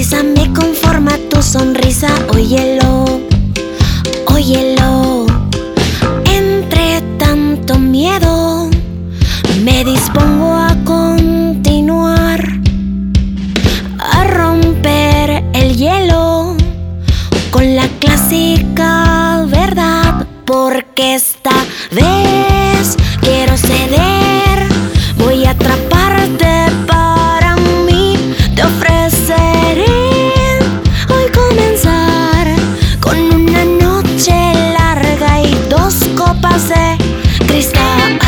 Risa me conforma tu sonrisa, óyelo, óyelo. Entre tanto miedo, me dispongo a continuar, a romper el hielo con la clásica verdad, porque esta vez quiero ceder, voy a atraparte para mí, te ofreceré hoy comenzar con una noche larga y 2 copas de cristal.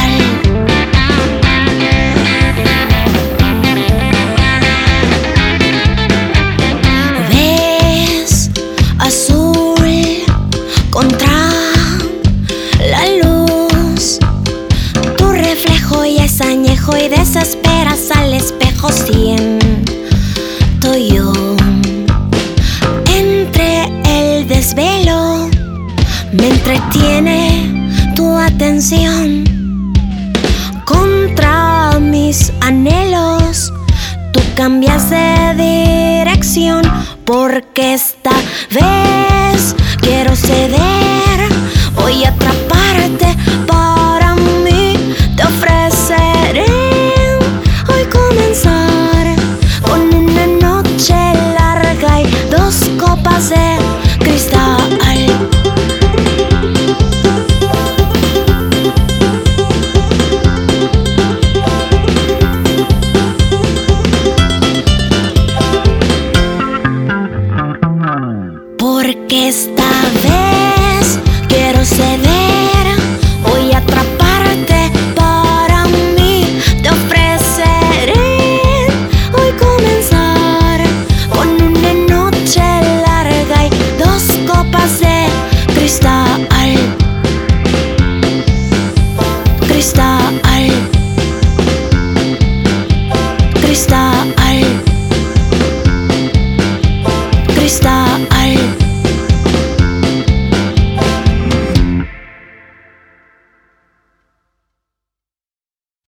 Ves azul contra la luz, tu reflejo ya es añejo y desesperas al espejo. Siento yo entre el desvelo, me entretiene tu atención. Contra mis anhelos, tú cambias de dirección, porque esta vez quiero ceder, voy a